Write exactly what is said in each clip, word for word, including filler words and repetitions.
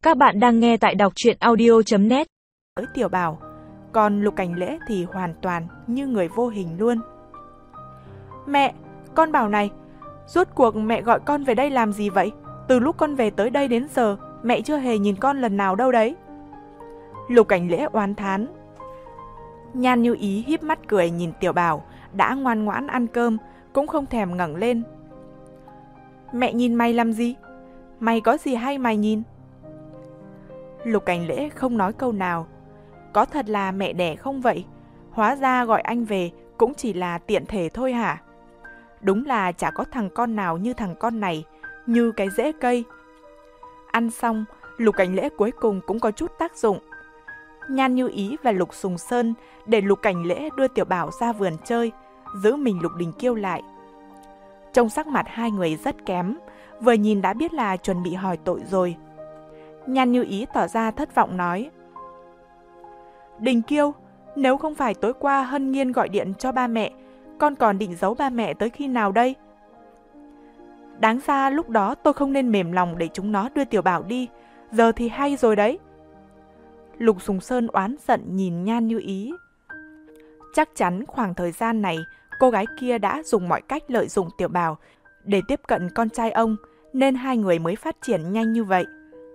Các bạn đang nghe tại đọc truyện audio chấm net. Tới Tiểu Bảo, còn Lục Cảnh Lễ thì hoàn toàn như người vô hình luôn. Mẹ, con bảo này, rốt cuộc mẹ gọi con về đây làm gì vậy? Từ lúc con về tới đây đến giờ, mẹ chưa hề nhìn con lần nào đâu đấy. Lục Cảnh Lễ oán thán. Nhan Như Ý híp mắt cười nhìn Tiểu Bảo, đã ngoan ngoãn ăn cơm, cũng không thèm ngẩng lên. Mẹ nhìn mày làm gì? Mày có gì hay mày nhìn? Lục Cảnh Lễ không nói câu nào. Có thật là mẹ đẻ không vậy? Hóa ra gọi anh về cũng chỉ là tiện thể thôi hả? Đúng là chả có thằng con nào như thằng con này, như cái rễ cây. Ăn xong, Lục Cảnh Lễ cuối cùng cũng có chút tác dụng. Nhan Như Ý và Lục Sùng Sơn để Lục Cảnh Lễ đưa Tiểu Bảo ra vườn chơi, giữ mình Lục Đình Kiêu lại. Trông sắc mặt hai người rất kém, vừa nhìn đã biết là chuẩn bị hỏi tội rồi. Nhan Như Ý tỏ ra thất vọng nói: Đình Kiêu, nếu không phải tối qua Hân Nghiên gọi điện cho ba mẹ, con còn định giấu ba mẹ tới khi nào đây? Đáng ra lúc đó tôi không nên mềm lòng để chúng nó đưa Tiểu Bảo đi, giờ thì hay rồi đấy. Lục Sùng Sơn oán giận nhìn Nhan Như Ý. Chắc chắn khoảng thời gian này, cô gái kia đã dùng mọi cách lợi dụng Tiểu Bảo để tiếp cận con trai ông, nên hai người mới phát triển nhanh như vậy.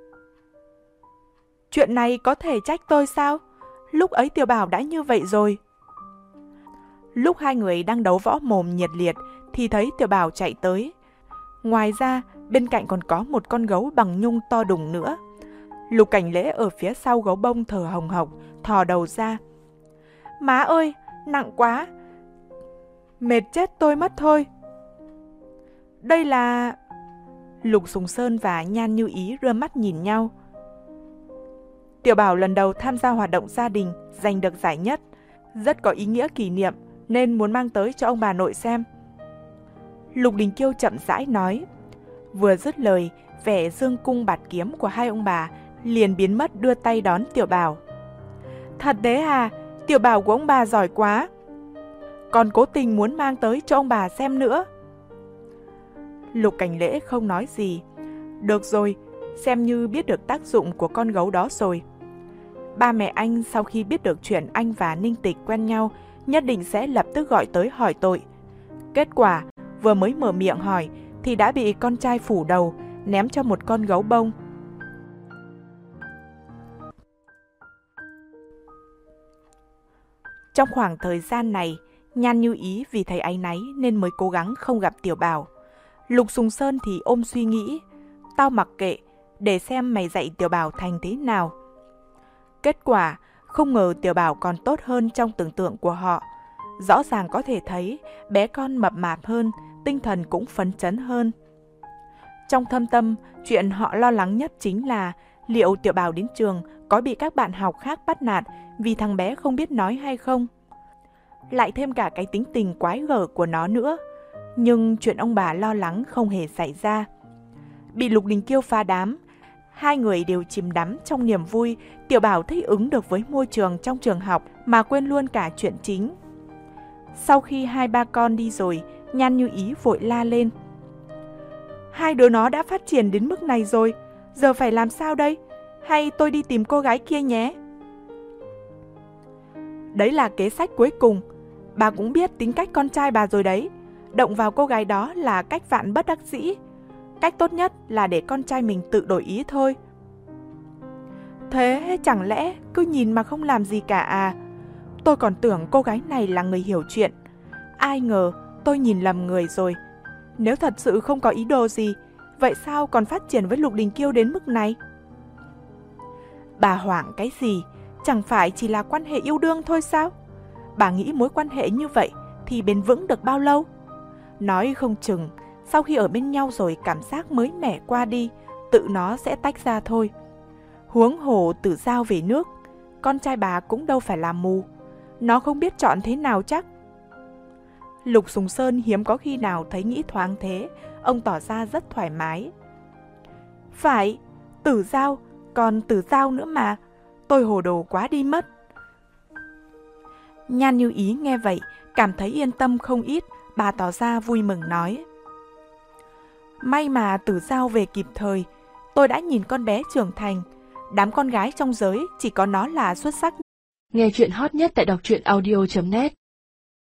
Chuyện này có thể trách tôi sao? Lúc ấy Tiểu Bảo đã như vậy rồi. Lúc hai người đang đấu võ mồm nhiệt liệt thì thấy Tiểu Bảo chạy tới. Ngoài ra, bên cạnh còn có một con gấu bằng nhung to đùng nữa. Lục Cảnh Lễ ở phía sau gấu bông thở hồng hộc, thò đầu ra. Má ơi, nặng quá. Mệt chết tôi mất thôi. Đây là... Lục Sùng Sơn và Nhan Như Ý đưa mắt nhìn nhau. Tiểu Bảo lần đầu tham gia hoạt động gia đình, giành được giải nhất. Rất có ý nghĩa kỷ niệm, nên muốn mang tới cho ông bà nội xem. Lục Đình Kiêu chậm rãi nói. Vừa dứt lời, vẻ dương cung bạt kiếm của hai ông bà liền biến mất, đưa tay đón Tiểu Bảo. Thật đấy à, Tiểu Bảo của ông bà giỏi quá. Còn cố tình muốn mang tới cho ông bà xem nữa. Lục Cảnh Lễ không nói gì. Được rồi, xem như biết được tác dụng của con gấu đó rồi. Ba mẹ anh sau khi biết được chuyện anh và Ninh Tịch quen nhau, nhất định sẽ lập tức gọi tới hỏi tội. Kết quả, vừa mới mở miệng hỏi thì đã bị con trai phủ đầu, ném cho một con gấu bông. Trong khoảng thời gian này, Nhan Như Ý vì thấy áy náy nên mới cố gắng không gặp Tiểu Bảo. Lục Sùng Sơn thì ôm suy nghĩ, tao mặc kệ, để xem mày dạy Tiểu Bảo thành thế nào. Kết quả, không ngờ Tiểu Bảo còn tốt hơn trong tưởng tượng của họ. Rõ ràng có thể thấy bé con mập mạp hơn, tinh thần cũng phấn chấn hơn. Trong thâm tâm, chuyện họ lo lắng nhất chính là liệu Tiểu Bảo đến trường có bị các bạn học khác bắt nạt vì thằng bé không biết nói hay không. Lại thêm cả cái tính tình quái gở của nó nữa. Nhưng chuyện ông bà lo lắng không hề xảy ra. Bị Lục Đình Kiêu phá đám, hai người đều chìm đắm trong niềm vui. Tiểu Bảo thích ứng được với môi trường trong trường học mà quên luôn cả chuyện chính. Sau khi hai ba con đi rồi, Nhan Như Ý vội la lên. Hai đứa nó đã phát triển đến mức này rồi, giờ phải làm sao đây? Hay tôi đi tìm cô gái kia nhé? Đấy là kế sách cuối cùng. Bà cũng biết tính cách con trai bà rồi đấy. Động vào cô gái đó là cách vạn bất đắc dĩ. Cách tốt nhất là để con trai mình tự đổi ý thôi. Thế chẳng lẽ cứ nhìn mà không làm gì cả à? Tôi còn tưởng cô gái này là người hiểu chuyện. Ai ngờ tôi nhìn lầm người rồi. Nếu thật sự không có ý đồ gì, vậy sao còn phát triển với Lục Đình Kiêu đến mức này? Bà hoảng cái gì? Chẳng phải chỉ là quan hệ yêu đương thôi sao? Bà nghĩ mối quan hệ như vậy thì bền vững được bao lâu? Nói không chừng, sau khi ở bên nhau rồi cảm giác mới mẻ qua đi, tự nó sẽ tách ra thôi. Huống hồ Tử Giao về nước, con trai bà cũng đâu phải là mù. Nó không biết chọn thế nào chắc. Lục Sùng Sơn hiếm có khi nào thấy nghĩ thoáng thế, ông tỏ ra rất thoải mái. Phải, Tử Giao, còn Tử Giao nữa mà, tôi hồ đồ quá đi mất. Nhan Như Ý nghe vậy, cảm thấy yên tâm không ít, bà tỏ ra vui mừng nói. May mà Tử Giao về kịp thời, tôi đã nhìn con bé trưởng thành, đám con gái trong giới chỉ có nó là xuất sắc. Nghe chuyện hot nhất tại đọc truyện audio chấm net.